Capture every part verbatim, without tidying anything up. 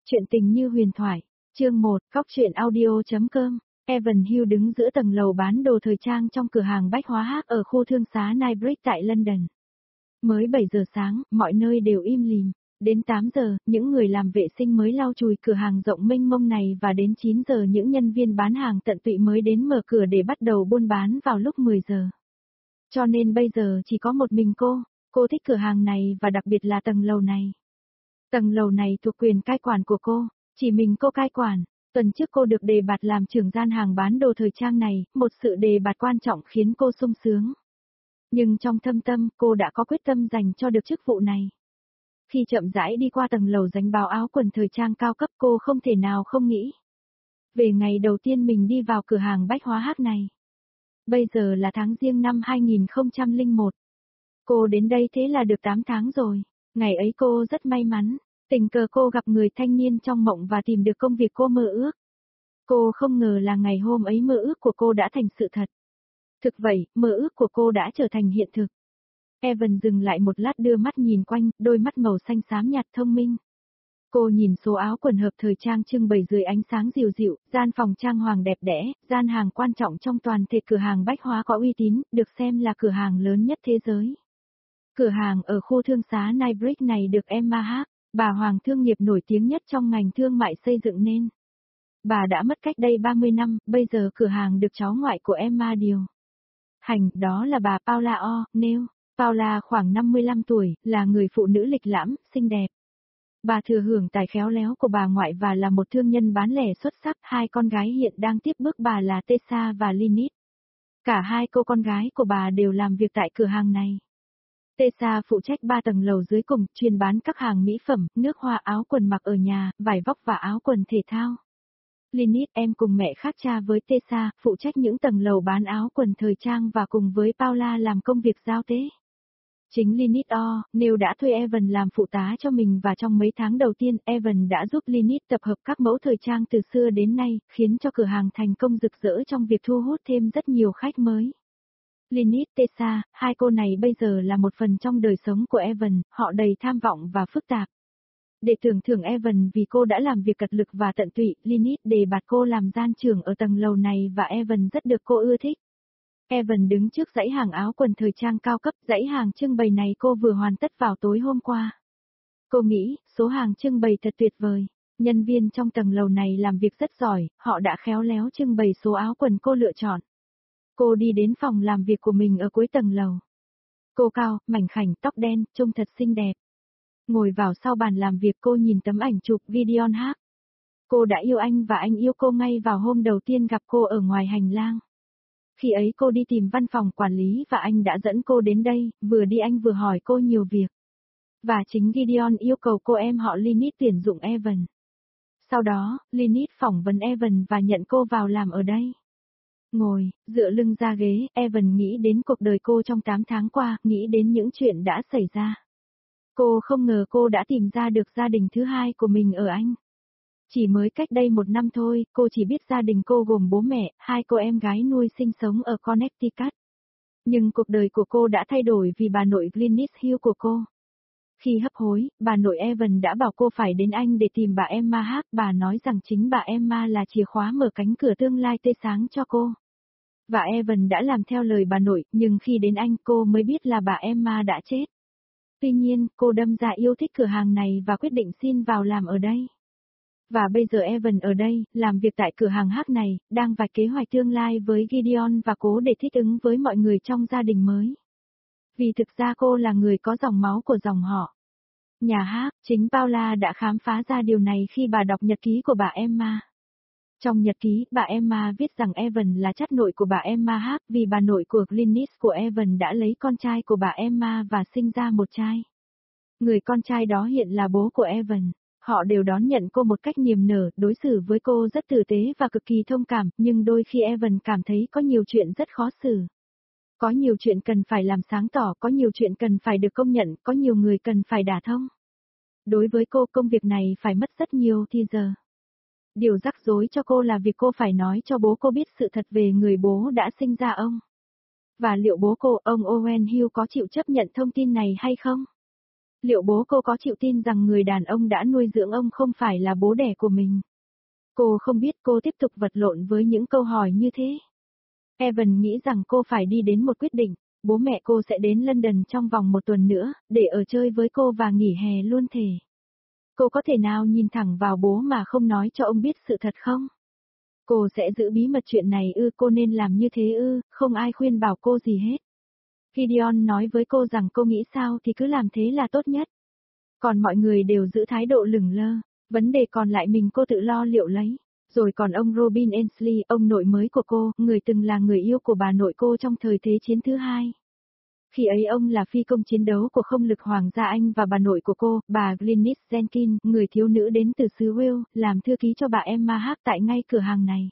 Chuyện tình như huyền thoại. Chương một, Cóc truyện audio.com. Evan Hill đứng giữa tầng lầu bán đồ thời trang trong cửa hàng bách hóa H ở khu thương xá Knightsbridge tại London. Mới bảy giờ sáng, mọi nơi đều im lìm. Đến tám giờ, những người làm vệ sinh mới lau chùi cửa hàng rộng mênh mông này và đến chín giờ những nhân viên bán hàng tận tụy mới đến mở cửa để bắt đầu buôn bán vào lúc mười giờ. Cho nên bây giờ chỉ có một mình cô, cô thích cửa hàng này và đặc biệt là tầng lầu này. Tầng lầu này thuộc quyền cai quản của cô, chỉ mình cô cai quản. Tuần trước cô được đề bạt làm trưởng gian hàng bán đồ thời trang này, một sự đề bạt quan trọng khiến cô sung sướng. Nhưng trong thâm tâm, cô đã có quyết tâm dành cho được chức vụ này. Khi chậm rãi đi qua tầng lầu dành bào áo quần thời trang cao cấp, cô không thể nào không nghĩ về ngày đầu tiên mình đi vào cửa hàng bách hóa H này. Bây giờ là tháng Giêng năm hai nghìn không trăm lẻ một. Cô đến đây thế là được tám tháng rồi. Ngày ấy cô rất may mắn, tình cờ cô gặp người thanh niên trong mộng và tìm được công việc cô mơ ước. Cô không ngờ là ngày hôm ấy mơ ước của cô đã thành sự thật. Thực vậy, mơ ước của cô đã trở thành hiện thực. Evan dừng lại một lát đưa mắt nhìn quanh, đôi mắt màu xanh xám nhạt thông minh. Cô nhìn số áo quần hợp thời trang trưng bày dưới ánh sáng dịu dịu, gian phòng trang hoàng đẹp đẽ, gian hàng quan trọng trong toàn thể cửa hàng bách hóa có uy tín, được xem là cửa hàng lớn nhất thế giới. Cửa hàng ở khu thương xá Knightsbridge này được Emma H, bà hoàng thương nghiệp nổi tiếng nhất trong ngành thương mại xây dựng nên. Bà đã mất cách đây ba mươi năm, bây giờ cửa hàng được cháu ngoại của Emma điều hành, đó là bà Paula O'Neill. Paula khoảng năm mươi lăm tuổi, là người phụ nữ lịch lãm, xinh đẹp. Bà thừa hưởng tài khéo léo của bà ngoại và là một thương nhân bán lẻ xuất sắc. Hai con gái hiện đang tiếp bước bà là Tessa và Lynette. Cả hai cô con gái của bà đều làm việc tại cửa hàng này. Tessa phụ trách ba tầng lầu dưới cùng, chuyên bán các hàng mỹ phẩm, nước hoa, áo quần mặc ở nhà, vải vóc và áo quần thể thao. Lynette, em cùng mẹ khác cha với Tessa, phụ trách những tầng lầu bán áo quần thời trang và cùng với Paula làm công việc giao tế. Chính Lynette O'Neill đã thuê Evan làm phụ tá cho mình và trong mấy tháng đầu tiên, Evan đã giúp Lynette tập hợp các mẫu thời trang từ xưa đến nay, khiến cho cửa hàng thành công rực rỡ trong việc thu hút thêm rất nhiều khách mới. Lynette, Tessa, hai cô này bây giờ là một phần trong đời sống của Evan, họ đầy tham vọng và phức tạp. Để tưởng thưởng Evan vì cô đã làm việc cật lực và tận tụy, Lynette đề bạt cô làm gian trưởng ở tầng lầu này và Evan rất được cô ưa thích. Evan đứng trước dãy hàng áo quần thời trang cao cấp, dãy hàng trưng bày này cô vừa hoàn tất vào tối hôm qua. Cô nghĩ, số hàng trưng bày thật tuyệt vời. Nhân viên trong tầng lầu này làm việc rất giỏi, họ đã khéo léo trưng bày số áo quần cô lựa chọn. Cô đi đến phòng làm việc của mình ở cuối tầng lầu. Cô cao, mảnh khảnh, tóc đen, trông thật xinh đẹp. Ngồi vào sau bàn làm việc cô nhìn tấm ảnh chụp Gideon H. Cô đã yêu anh và anh yêu cô ngay vào hôm đầu tiên gặp cô ở ngoài hành lang. Khi ấy cô đi tìm văn phòng quản lý và anh đã dẫn cô đến đây, vừa đi anh vừa hỏi cô nhiều việc. Và chính Gideon yêu cầu cô em họ Lynette tuyển dụng Evan. Sau đó, Lynette phỏng vấn Evan và nhận cô vào làm ở đây. Ngồi, dựa lưng ra ghế, Evan nghĩ đến cuộc đời cô trong tám tháng qua, nghĩ đến những chuyện đã xảy ra. Cô không ngờ cô đã tìm ra được gia đình thứ hai của mình ở Anh. Chỉ mới cách đây một năm thôi, cô chỉ biết gia đình cô gồm bố mẹ, hai cô em gái nuôi sinh sống ở Connecticut. Nhưng cuộc đời của cô đã thay đổi vì bà nội Glynis Hill của cô. Khi hấp hối, bà nội Evan đã bảo cô phải đến Anh để tìm bà Emma H. Bà nói rằng chính bà Emma là chìa khóa mở cánh cửa tương lai tươi sáng cho cô. Và Evan đã làm theo lời bà nội, nhưng khi đến Anh cô mới biết là bà Emma đã chết. Tuy nhiên, cô đâm ra yêu thích cửa hàng này và quyết định xin vào làm ở đây. Và bây giờ Evan ở đây, làm việc tại cửa hàng H này, đang vạch kế hoạch tương lai với Gideon và cố để thích ứng với mọi người trong gia đình mới. Vì thực ra cô là người có dòng máu của dòng họ. Nhà H, chính Paula đã khám phá ra điều này khi bà đọc nhật ký của bà Emma. Trong nhật ký, bà Emma viết rằng Evan là chắt nội của bà Emma H vì bà nội của Glynis của Evan đã lấy con trai của bà Emma và sinh ra một trai. Người con trai đó hiện là bố của Evan. Họ đều đón nhận cô một cách niềm nở, đối xử với cô rất tử tế và cực kỳ thông cảm, nhưng đôi khi Evan cảm thấy có nhiều chuyện rất khó xử. Có nhiều chuyện cần phải làm sáng tỏ, có nhiều chuyện cần phải được công nhận, có nhiều người cần phải đả thông. Đối với cô, công việc này phải mất rất nhiều thì giờ. Điều rắc rối cho cô là việc cô phải nói cho bố cô biết sự thật về người bố đã sinh ra ông. Và liệu bố cô, ông Owen Hill có chịu chấp nhận thông tin này hay không? Liệu bố cô có chịu tin rằng người đàn ông đã nuôi dưỡng ông không phải là bố đẻ của mình? Cô không biết, cô tiếp tục vật lộn với những câu hỏi như thế. Evan nghĩ rằng cô phải đi đến một quyết định, bố mẹ cô sẽ đến London trong vòng một tuần nữa, để ở chơi với cô và nghỉ hè luôn thề. Cô có thể nào nhìn thẳng vào bố mà không nói cho ông biết sự thật không? Cô sẽ giữ bí mật chuyện này ư? Cô nên làm như thế ư? Không ai khuyên bảo cô gì hết. Gideon nói với cô rằng cô nghĩ sao thì cứ làm thế là tốt nhất. Còn mọi người đều giữ thái độ lửng lơ, vấn đề còn lại mình cô tự lo liệu lấy. Rồi còn ông Robin Ainsley, ông nội mới của cô, người từng là người yêu của bà nội cô trong thời Thế chiến thứ hai. Khi ấy ông là phi công chiến đấu của không lực Hoàng gia Anh và bà nội của cô, bà Glynis Jenkins, người thiếu nữ đến từ xứ Wales, làm thư ký cho bà Emma Hart tại ngay cửa hàng này.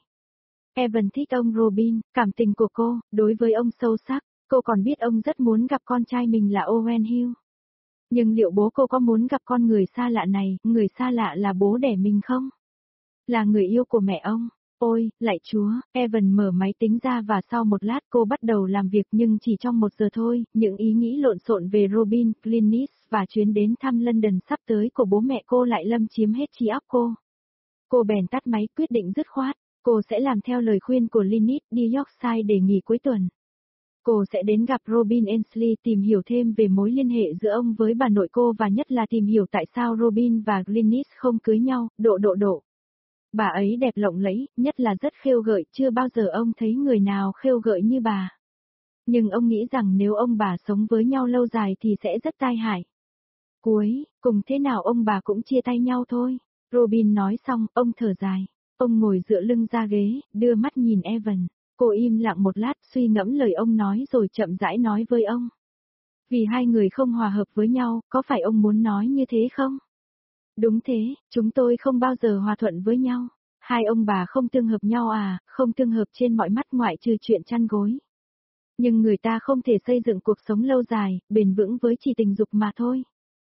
Evan thích ông Robin, cảm tình của cô, đối với ông sâu sắc, cô còn biết ông rất muốn gặp con trai mình là Owen Hill. Nhưng liệu bố cô có muốn gặp con người xa lạ này, người xa lạ là bố đẻ mình không? Là người yêu của mẹ ông. Ôi, lạy Chúa, Evan mở máy tính ra và sau một lát cô bắt đầu làm việc nhưng chỉ trong một giờ thôi, những ý nghĩ lộn xộn về Robin, Glynis và chuyến đến thăm London sắp tới của bố mẹ cô lại lâm chiếm hết trí óc cô. Cô bèn tắt máy quyết định dứt khoát, cô sẽ làm theo lời khuyên của Glynis đi Yorkshire để nghỉ cuối tuần. Cô sẽ đến gặp Robin Ainsley tìm hiểu thêm về mối liên hệ giữa ông với bà nội cô và nhất là tìm hiểu tại sao Robin và Glynis không cưới nhau, độ độ độ. Bà ấy đẹp lộng lẫy, nhất là rất khêu gợi, chưa bao giờ ông thấy người nào khêu gợi như bà. Nhưng ông nghĩ rằng nếu ông bà sống với nhau lâu dài thì sẽ rất tai hại. Cuối, cùng thế nào ông bà cũng chia tay nhau thôi. Robin nói xong, ông thở dài. Ông ngồi dựa lưng ra ghế, đưa mắt nhìn Evan. Cô im lặng một lát suy ngẫm lời ông nói rồi chậm rãi nói với ông. Vì hai người không hòa hợp với nhau, có phải ông muốn nói như thế không? Đúng thế, chúng tôi không bao giờ hòa thuận với nhau. Hai ông bà không tương hợp nhau à, không tương hợp trên mọi mắt ngoại trừ chuyện chăn gối. Nhưng người ta không thể xây dựng cuộc sống lâu dài, bền vững với chỉ tình dục mà thôi.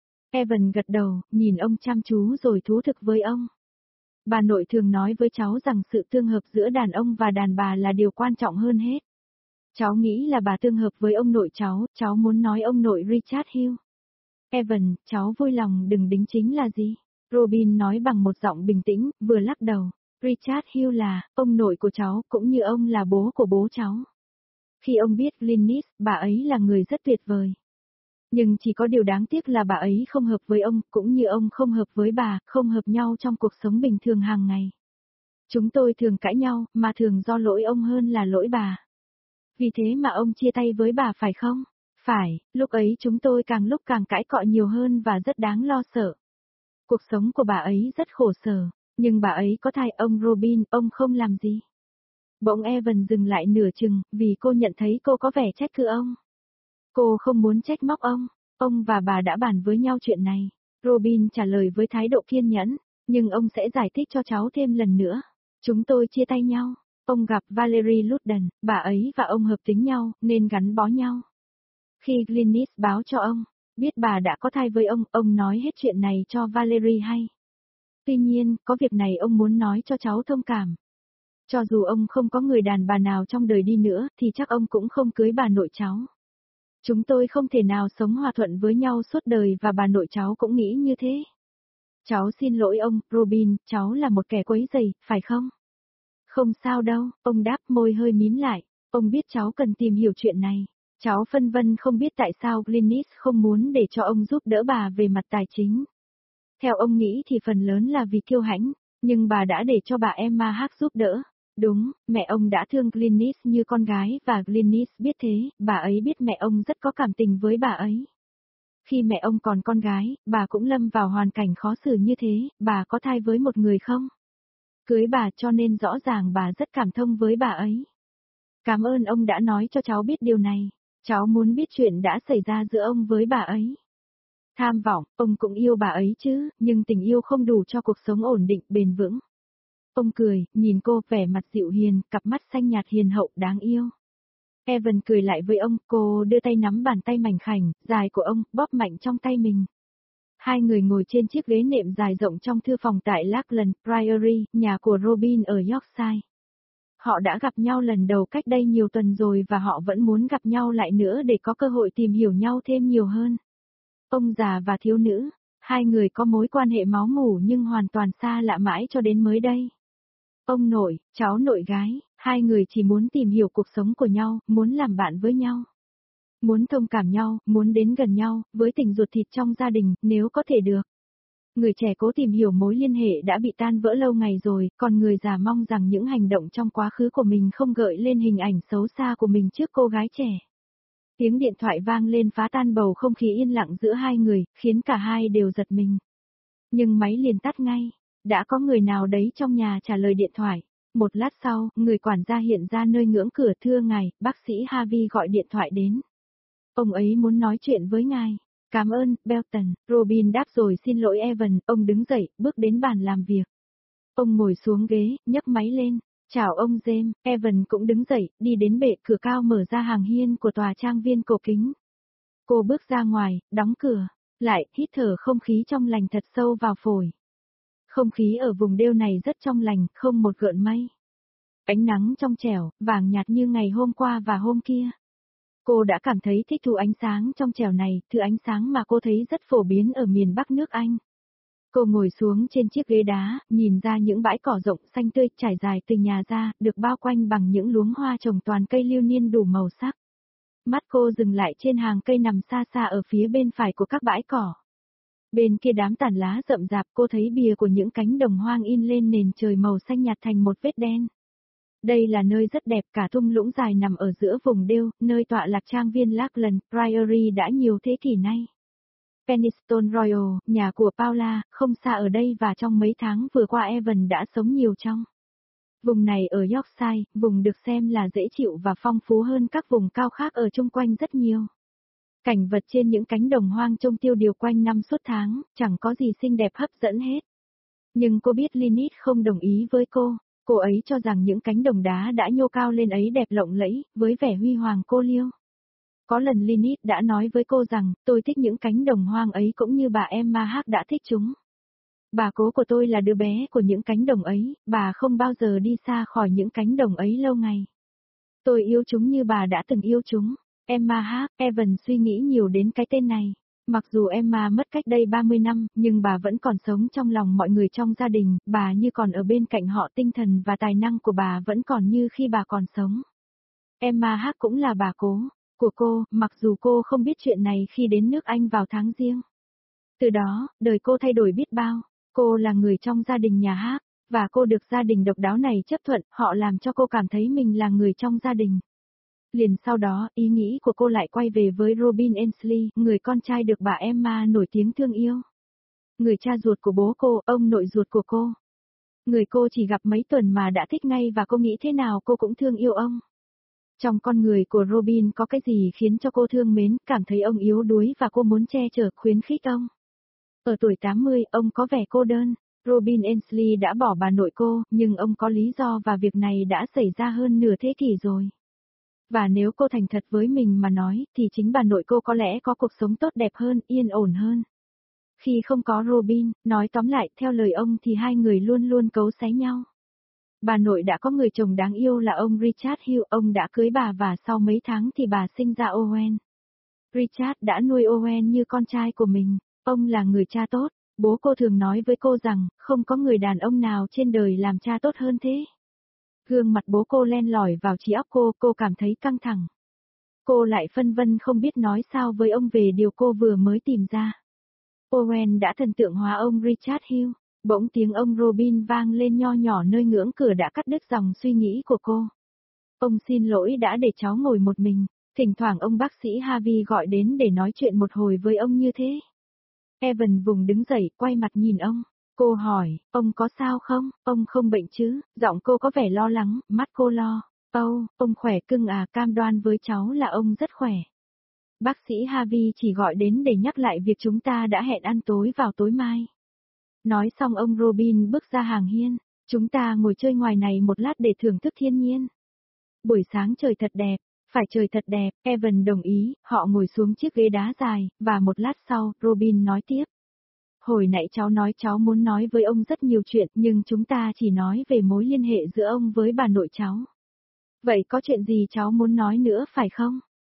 Evan gật đầu, nhìn ông chăm chú rồi thú thực với ông. Bà nội thường nói với cháu rằng sự tương hợp giữa đàn ông và đàn bà là điều quan trọng hơn hết. Cháu nghĩ là bà tương hợp với ông nội cháu, cháu muốn nói ông nội Richard Hill. Evan, cháu vui lòng đừng đính chính là gì? Robin nói bằng một giọng bình tĩnh, vừa lắc đầu. Richard Hill là, ông nội của cháu, cũng như ông là bố của bố cháu. Khi ông biết Glynis, bà ấy là người rất tuyệt vời. Nhưng chỉ có điều đáng tiếc là bà ấy không hợp với ông, cũng như ông không hợp với bà, không hợp nhau trong cuộc sống bình thường hàng ngày. Chúng tôi thường cãi nhau, mà thường do lỗi ông hơn là lỗi bà. Vì thế mà ông chia tay với bà phải không? Phải, lúc ấy chúng tôi càng lúc càng cãi cọ nhiều hơn và rất đáng lo sợ. Cuộc sống của bà ấy rất khổ sở, nhưng bà ấy có thai. Ông Robin, ông không làm gì. Bỗng Evan dừng lại nửa chừng, vì cô nhận thấy cô có vẻ trách cứ ông. Cô không muốn trách móc ông, ông và bà đã bàn với nhau chuyện này. Robin trả lời với thái độ kiên nhẫn, nhưng ông sẽ giải thích cho cháu thêm lần nữa. Chúng tôi chia tay nhau, ông gặp Valerie Loudon, bà ấy và ông hợp tính nhau, nên gắn bó nhau. Khi Glynis báo cho ông, biết bà đã có thai với ông, ông nói hết chuyện này cho Valerie hay. Tuy nhiên, có việc này ông muốn nói cho cháu thông cảm. Cho dù ông không có người đàn bà nào trong đời đi nữa, thì chắc ông cũng không cưới bà nội cháu. Chúng tôi không thể nào sống hòa thuận với nhau suốt đời và bà nội cháu cũng nghĩ như thế. Cháu xin lỗi ông, Robin, cháu là một kẻ quấy rầy, phải không? Không sao đâu, ông đáp, môi hơi mím lại. Ông biết cháu cần tìm hiểu chuyện này. Cháu phân vân không biết tại sao Glynis không muốn để cho ông giúp đỡ bà về mặt tài chính. Theo ông nghĩ thì phần lớn là vì kiêu hãnh, nhưng bà đã để cho bà Emma Hart giúp đỡ. Đúng, mẹ ông đã thương Glynis như con gái và Glynis biết thế, bà ấy biết mẹ ông rất có cảm tình với bà ấy. Khi mẹ ông còn con gái, bà cũng lâm vào hoàn cảnh khó xử như thế, bà có thai với một người không? Cưới bà cho nên rõ ràng bà rất cảm thông với bà ấy. Cảm ơn ông đã nói cho cháu biết điều này, cháu muốn biết chuyện đã xảy ra giữa ông với bà ấy. Tham vọng, ông cũng yêu bà ấy chứ, nhưng tình yêu không đủ cho cuộc sống ổn định, bền vững. Ông cười, nhìn cô, vẻ mặt dịu hiền, cặp mắt xanh nhạt hiền hậu, đáng yêu. Evan cười lại với ông, cô đưa tay nắm bàn tay mảnh khảnh, dài của ông, bóp mạnh trong tay mình. Hai người ngồi trên chiếc ghế nệm dài rộng trong thư phòng tại Lackland Priory, nhà của Robin ở Yorkshire. Họ đã gặp nhau lần đầu cách đây nhiều tuần rồi và họ vẫn muốn gặp nhau lại nữa để có cơ hội tìm hiểu nhau thêm nhiều hơn. Ông già và thiếu nữ, hai người có mối quan hệ máu mủ nhưng hoàn toàn xa lạ mãi cho đến mới đây. Ông nội, cháu nội gái, hai người chỉ muốn tìm hiểu cuộc sống của nhau, muốn làm bạn với nhau. Muốn thông cảm nhau, muốn đến gần nhau, với tình ruột thịt trong gia đình, nếu có thể được. Người trẻ cố tìm hiểu mối liên hệ đã bị tan vỡ lâu ngày rồi, còn người già mong rằng những hành động trong quá khứ của mình không gợi lên hình ảnh xấu xa của mình trước cô gái trẻ. Tiếng điện thoại vang lên phá tan bầu không khí yên lặng giữa hai người, khiến cả hai đều giật mình. Nhưng máy liền tắt ngay, đã có người nào đấy trong nhà trả lời điện thoại. Một lát sau, người quản gia hiện ra nơi ngưỡng cửa. Thưa ngài, bác sĩ Harvey gọi điện thoại đến. Ông ấy muốn nói chuyện với ngài. Cảm ơn, Belton. Robin đáp rồi xin lỗi Evan. Ông đứng dậy, bước đến bàn làm việc. Ông ngồi xuống ghế, nhấc máy lên. Chào ông James. Evan cũng đứng dậy, đi đến bệ cửa cao mở ra hàng hiên của tòa trang viên cổ kính. Cô bước ra ngoài, đóng cửa, lại hít thở không khí trong lành thật sâu vào phổi. Không khí ở vùng đêu này rất trong lành, không một gợn mây. Ánh nắng trong trẻo, vàng nhạt như ngày hôm qua và hôm kia. Cô đã cảm thấy thích thú ánh sáng trong trẻo này, thứ ánh sáng mà cô thấy rất phổ biến ở miền Bắc nước Anh. Cô ngồi xuống trên chiếc ghế đá, nhìn ra những bãi cỏ rộng xanh tươi trải dài từ nhà ra, được bao quanh bằng những luống hoa trồng toàn cây lưu niên đủ màu sắc. Mắt cô dừng lại trên hàng cây nằm xa xa ở phía bên phải của các bãi cỏ. Bên kia đám tàn lá rậm rạp cô thấy bìa của những cánh đồng hoang in lên nền trời màu xanh nhạt thành một vết đen. Đây là nơi rất đẹp, cả thung lũng dài nằm ở giữa vùng đêu, nơi tọa lạc trang viên Lackland Priory đã nhiều thế kỷ nay. Penistone Royal, nhà của Paula, không xa ở đây và trong mấy tháng vừa qua Evan đã sống nhiều trong. Vùng này ở Yorkshire, vùng được xem là dễ chịu và phong phú hơn các vùng cao khác ở chung quanh rất nhiều. Cảnh vật trên những cánh đồng hoang trông tiêu điều quanh năm suốt tháng, chẳng có gì xinh đẹp hấp dẫn hết. Nhưng cô biết Lynette không đồng ý với cô, cô ấy cho rằng những cánh đồng đá đã nhô cao lên ấy đẹp lộng lẫy, với vẻ huy hoàng cô liêu. Có lần Lynette đã nói với cô rằng, tôi thích những cánh đồng hoang ấy cũng như bà Emma Hart đã thích chúng. Bà cố của tôi là đứa bé của những cánh đồng ấy, bà không bao giờ đi xa khỏi những cánh đồng ấy lâu ngày. Tôi yêu chúng như bà đã từng yêu chúng. Emma Hart, Evan suy nghĩ nhiều đến cái tên này. Mặc dù Emma mất cách đây ba mươi năm, nhưng bà vẫn còn sống trong lòng mọi người trong gia đình, bà như còn ở bên cạnh họ, tinh thần và tài năng của bà vẫn còn như khi bà còn sống. Emma Hart cũng là bà cố của cô, mặc dù cô không biết chuyện này khi đến nước Anh vào tháng Giêng. Từ đó, đời cô thay đổi biết bao. Cô là người trong gia đình nhà Hart, và cô được gia đình độc đáo này chấp thuận, họ làm cho cô cảm thấy mình là người trong gia đình. Liền sau đó, ý nghĩ của cô lại quay về với Robin Ainsley, người con trai được bà Emma nổi tiếng thương yêu. Người cha ruột của bố cô, ông nội ruột của cô. Người cô chỉ gặp mấy tuần mà đã thích ngay và cô nghĩ thế nào cô cũng thương yêu ông. Trong con người của Robin có cái gì khiến cho cô thương mến, cảm thấy ông yếu đuối và cô muốn che chở khuyến khích ông. Ở tuổi tám mươi, ông có vẻ cô đơn. Robin Ainsley đã bỏ bà nội cô, nhưng ông có lý do và việc này đã xảy ra hơn nửa thế kỷ rồi. Và nếu cô thành thật với mình mà nói, thì chính bà nội cô có lẽ có cuộc sống tốt đẹp hơn, yên ổn hơn. Khi không có Robin, nói tóm lại, theo lời ông thì hai người luôn luôn cấu xé nhau. Bà nội đã có người chồng đáng yêu là ông Richard Hill, ông đã cưới bà và sau mấy tháng thì bà sinh ra Owen. Richard đã nuôi Owen như con trai của mình, ông là người cha tốt, bố cô thường nói với cô rằng, không có người đàn ông nào trên đời làm cha tốt hơn thế. Gương mặt bố cô len lỏi vào trí óc cô, cô cảm thấy căng thẳng. Cô lại phân vân không biết nói sao với ông về điều cô vừa mới tìm ra. Owen đã thần tượng hóa ông Richard Hill, bỗng tiếng ông Robin vang lên nho nhỏ nơi ngưỡng cửa đã cắt đứt dòng suy nghĩ của cô. Ông xin lỗi đã để cháu ngồi một mình, thỉnh thoảng ông bác sĩ Harvey gọi đến để nói chuyện một hồi với ông như thế. Evan vùng đứng dậy, quay mặt nhìn ông. Cô hỏi, ông có sao không, ông không bệnh chứ, giọng cô có vẻ lo lắng, mắt cô lo. Âu, oh, ông khỏe cưng à, cam đoan với cháu là ông rất khỏe. Bác sĩ Harvey chỉ gọi đến để nhắc lại việc chúng ta đã hẹn ăn tối vào tối mai. Nói xong ông Robin bước ra hàng hiên, chúng ta ngồi chơi ngoài này một lát để thưởng thức thiên nhiên. Buổi sáng trời thật đẹp, phải trời thật đẹp, Evan đồng ý, họ ngồi xuống chiếc ghế đá dài, và một lát sau, Robin nói tiếp. Hồi nãy cháu nói cháu muốn nói với ông rất nhiều chuyện, nhưng chúng ta chỉ nói về mối liên hệ giữa ông với bà nội cháu. Vậy có chuyện gì cháu muốn nói nữa phải không?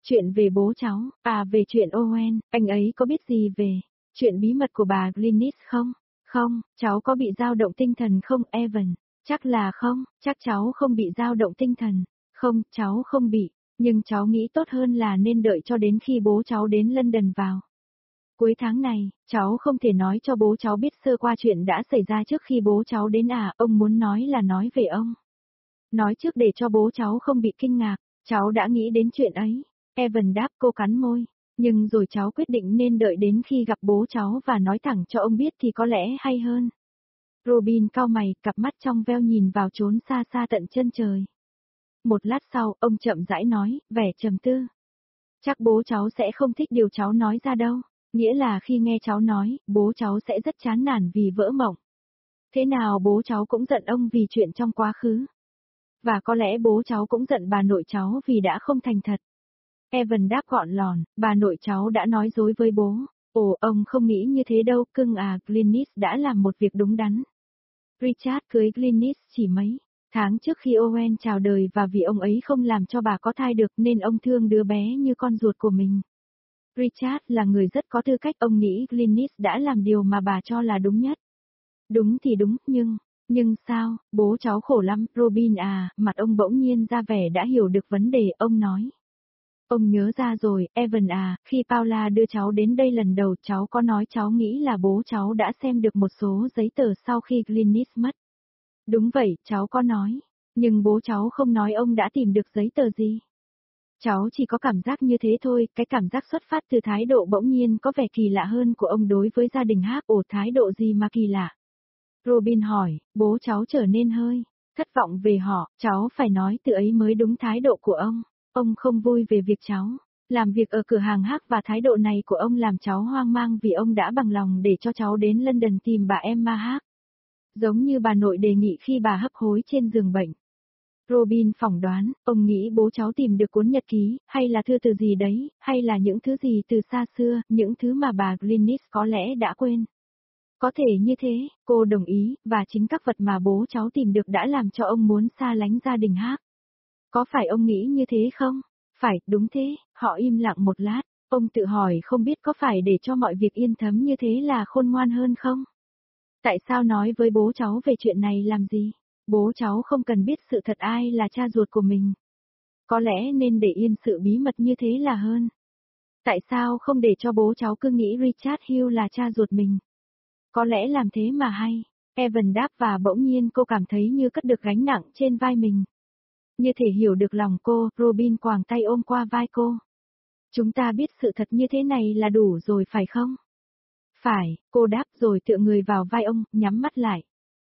Chuyện về bố cháu, à về chuyện Owen, anh ấy có biết gì về chuyện bí mật của bà Glynis không? Không, cháu có bị dao động tinh thần không Evan? Chắc là không, chắc cháu không bị dao động tinh thần. Không, cháu không bị, nhưng cháu nghĩ tốt hơn là nên đợi cho đến khi bố cháu đến London vào cuối tháng này. Cháu không thể nói cho bố cháu biết sơ qua chuyện đã xảy ra trước khi bố cháu đến à, ông muốn nói là nói về ông. Nói trước để cho bố cháu không bị kinh ngạc, cháu đã nghĩ đến chuyện ấy. Evan đáp, cô cắn môi. Nhưng rồi cháu quyết định nên đợi đến khi gặp bố cháu và nói thẳng cho ông biết thì có lẽ hay hơn. Robin cau mày, cặp mắt trong veo nhìn vào chốn xa xa tận chân trời. Một lát sau, ông chậm rãi nói, vẻ trầm tư. Chắc bố cháu sẽ không thích điều cháu nói ra đâu. Nghĩa là khi nghe cháu nói, bố cháu sẽ rất chán nản vì vỡ mộng. Thế nào bố cháu cũng giận ông vì chuyện trong quá khứ. Và có lẽ bố cháu cũng giận bà nội cháu vì đã không thành thật. Evan đáp gọn lòn, bà nội cháu đã nói dối với bố. Ồ, ông không nghĩ như thế đâu, cưng à, Glynis đã làm một việc đúng đắn. Richard cưới Glynis chỉ mấy tháng trước khi Owen chào đời và vì ông ấy không làm cho bà có thai được nên ông thương đứa bé như con ruột của mình. Richard là người rất có tư cách, ông nghĩ Glynis đã làm điều mà bà cho là đúng nhất. Đúng thì đúng, nhưng, nhưng sao, bố cháu khổ lắm, Robin à, mặt ông bỗng nhiên ra vẻ đã hiểu được vấn đề, ông nói. Ông nhớ ra rồi, Evan à, khi Paula đưa cháu đến đây lần đầu cháu có nói cháu nghĩ là bố cháu đã xem được một số giấy tờ sau khi Glynis mất. Đúng vậy, cháu có nói, nhưng bố cháu không nói ông đã tìm được giấy tờ gì. Cháu chỉ có cảm giác như thế thôi, cái cảm giác xuất phát từ thái độ bỗng nhiên có vẻ kỳ lạ hơn của ông đối với gia đình hát. Ồ, thái độ gì mà kỳ lạ? Robin hỏi, bố cháu trở nên hơi thất vọng về họ, cháu phải nói từ ấy mới đúng thái độ của ông. Ông không vui về việc cháu làm việc ở cửa hàng hát và thái độ này của ông làm cháu hoang mang vì ông đã bằng lòng để cho cháu đến London tìm bà Emma hát. Giống như bà nội đề nghị khi bà hấp hối trên giường bệnh. Robin phỏng đoán, ông nghĩ bố cháu tìm được cuốn nhật ký, hay là thư từ gì đấy, hay là những thứ gì từ xa xưa, những thứ mà bà Glynis có lẽ đã quên. Có thể như thế, cô đồng ý, và chính các vật mà bố cháu tìm được đã làm cho ông muốn xa lánh gia đình hát. Có phải ông nghĩ như thế không? Phải, đúng thế, họ im lặng một lát, ông tự hỏi không biết có phải để cho mọi việc yên thấm như thế là khôn ngoan hơn không? Tại sao nói với bố cháu về chuyện này làm gì? Bố cháu không cần biết sự thật ai là cha ruột của mình. Có lẽ nên để yên sự bí mật như thế là hơn. Tại sao không để cho bố cháu cứ nghĩ Richard Hill là cha ruột mình? Có lẽ làm thế mà hay. Evan đáp và bỗng nhiên cô cảm thấy như cất được gánh nặng trên vai mình. Như thể hiểu được lòng cô, Robin quàng tay ôm qua vai cô. Chúng ta biết sự thật như thế này là đủ rồi phải không? Phải, cô đáp rồi tựa người vào vai ông, nhắm mắt lại.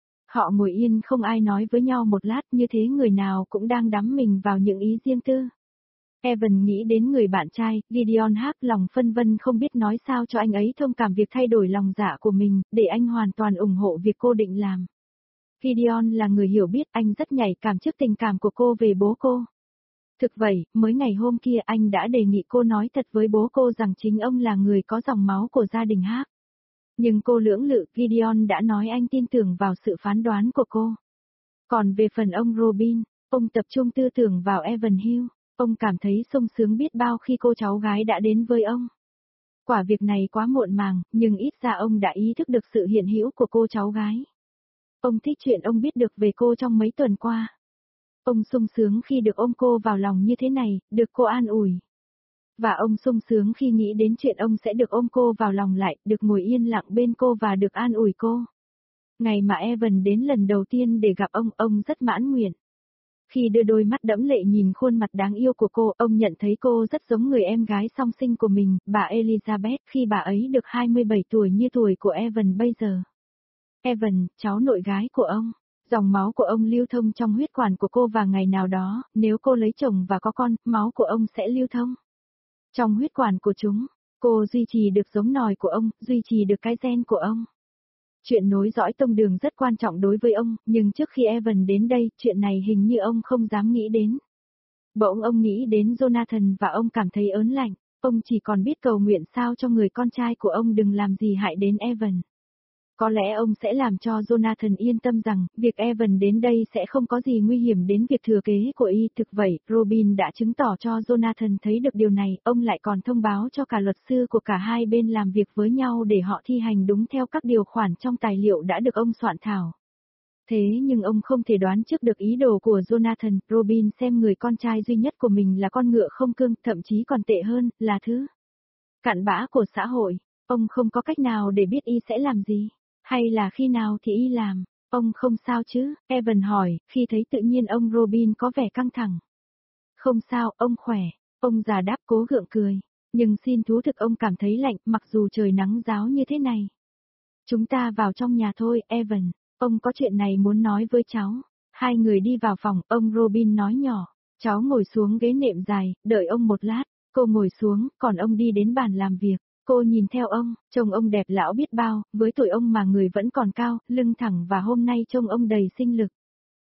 Họ ngồi yên không ai nói với nhau một lát, như thế người nào cũng đang đắm mình vào những ý riêng tư. Evan nghĩ đến người bạn trai, Gideon hát, lòng phân vân không biết nói sao cho anh ấy thông cảm việc thay đổi lòng dạ của mình, để anh hoàn toàn ủng hộ việc cô định làm. Gideon là người hiểu biết, anh rất nhạy cảm trước tình cảm của cô về bố cô. Thực vậy, mới ngày hôm kia anh đã đề nghị cô nói thật với bố cô rằng chính ông là người có dòng máu của gia đình hát. Nhưng cô lưỡng lự, Gideon đã nói anh tin tưởng vào sự phán đoán của cô. Còn về phần ông Robin, ông tập trung tư tưởng vào Evan Hill. Ông cảm thấy sung sướng biết bao khi cô cháu gái đã đến với ông. Quả việc này quá muộn màng, nhưng ít ra ông đã ý thức được sự hiện hữu của cô cháu gái. Ông thích chuyện ông biết được về cô trong mấy tuần qua. Ông sung sướng khi được ôm cô vào lòng như thế này, được cô an ủi. Và ông sung sướng khi nghĩ đến chuyện ông sẽ được ôm cô vào lòng lại, được ngồi yên lặng bên cô và được an ủi cô. Ngày mà Evan đến lần đầu tiên để gặp ông, ông rất mãn nguyện. Khi đưa đôi mắt đẫm lệ nhìn khuôn mặt đáng yêu của cô, ông nhận thấy cô rất giống người em gái song sinh của mình, bà Elizabeth, khi bà ấy được hai mươi bảy tuổi như tuổi của Evan bây giờ. Evan, cháu nội gái của ông. Dòng máu của ông lưu thông trong huyết quản của cô và ngày nào đó, nếu cô lấy chồng và có con, máu của ông sẽ lưu thông trong huyết quản của chúng. Cô duy trì được giống nòi của ông, duy trì được cái gen của ông. Chuyện nối dõi tông đường rất quan trọng đối với ông, nhưng trước khi Evan đến đây, chuyện này hình như ông không dám nghĩ đến. Bỗng ông nghĩ đến Jonathan và ông cảm thấy ớn lạnh, ông chỉ còn biết cầu nguyện sao cho người con trai của ông đừng làm gì hại đến Evan. Có lẽ ông sẽ làm cho Jonathan yên tâm rằng, việc Evan đến đây sẽ không có gì nguy hiểm đến việc thừa kế của y. Thực vậy, Robin đã chứng tỏ cho Jonathan thấy được điều này, ông lại còn thông báo cho cả luật sư của cả hai bên làm việc với nhau để họ thi hành đúng theo các điều khoản trong tài liệu đã được ông soạn thảo. Thế nhưng ông không thể đoán trước được ý đồ của Jonathan. Robin xem người con trai duy nhất của mình là con ngựa không cương, thậm chí còn tệ hơn, là thứ cặn bã của xã hội. Ông không có cách nào để biết y sẽ làm gì. Hay là khi nào thì y làm, ông không sao chứ, Evan hỏi, khi thấy tự nhiên ông Robin có vẻ căng thẳng. Không sao, ông khỏe, ông già đáp cố gượng cười, nhưng xin thú thực ông cảm thấy lạnh mặc dù trời nắng ráo như thế này. Chúng ta vào trong nhà thôi, Evan, ông có chuyện này muốn nói với cháu. Hai người đi vào phòng, ông Robin nói nhỏ, cháu ngồi xuống ghế nệm dài, đợi ông một lát, cô ngồi xuống, còn ông đi đến bàn làm việc. Cô nhìn theo ông, trông ông đẹp lão biết bao, với tuổi ông mà người vẫn còn cao, lưng thẳng và hôm nay trông ông đầy sinh lực.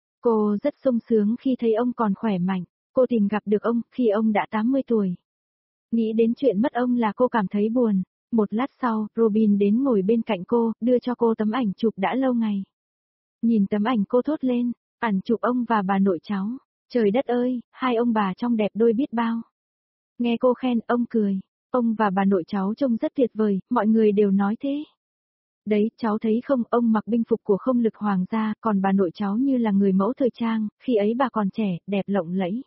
Cô rất sung sướng khi thấy ông còn khỏe mạnh, cô tìm gặp được ông khi ông đã tám mươi tuổi. Nghĩ đến chuyện mất ông là cô cảm thấy buồn. Một lát sau, Robin đến ngồi bên cạnh cô, đưa cho cô tấm ảnh chụp đã lâu ngày. Nhìn tấm ảnh cô thốt lên, ảnh chụp ông và bà nội cháu. Trời đất ơi, hai ông bà trông đẹp đôi biết bao. Nghe cô khen, ông cười. Ông và bà nội cháu trông rất tuyệt vời, mọi người đều nói thế. Đấy, cháu thấy không, ông mặc binh phục của không lực hoàng gia, còn bà nội cháu như là người mẫu thời trang, khi ấy bà còn trẻ, đẹp lộng lẫy.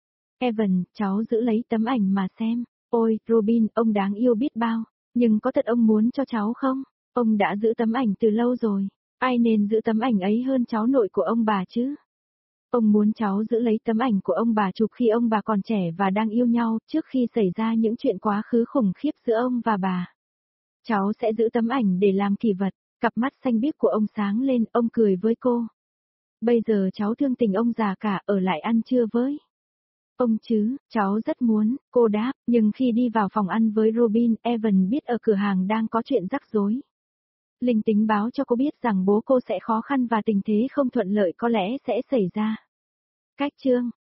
Evan, cháu giữ lấy tấm ảnh mà xem. Ôi, Robin, ông đáng yêu biết bao. Nhưng có thật ông muốn cho cháu không? Ông đã giữ tấm ảnh từ lâu rồi. Ai nên giữ tấm ảnh ấy hơn cháu nội của ông bà chứ? Ông muốn cháu giữ lấy tấm ảnh của ông bà chụp khi ông bà còn trẻ và đang yêu nhau, trước khi xảy ra những chuyện quá khứ khủng khiếp giữa ông và bà. Cháu sẽ giữ tấm ảnh để làm kỷ vật. Cặp mắt xanh biếc của ông sáng lên, ông cười với cô. Bây giờ cháu thương tình ông già cả, ở lại ăn trưa với ông chứ, cháu rất muốn, cô đáp, nhưng khi đi vào phòng ăn với Robin, Evan biết ở cửa hàng đang có chuyện rắc rối. Linh tính báo cho cô biết rằng bố cô sẽ khó khăn và tình thế không thuận lợi có lẽ sẽ xảy ra. Cách chương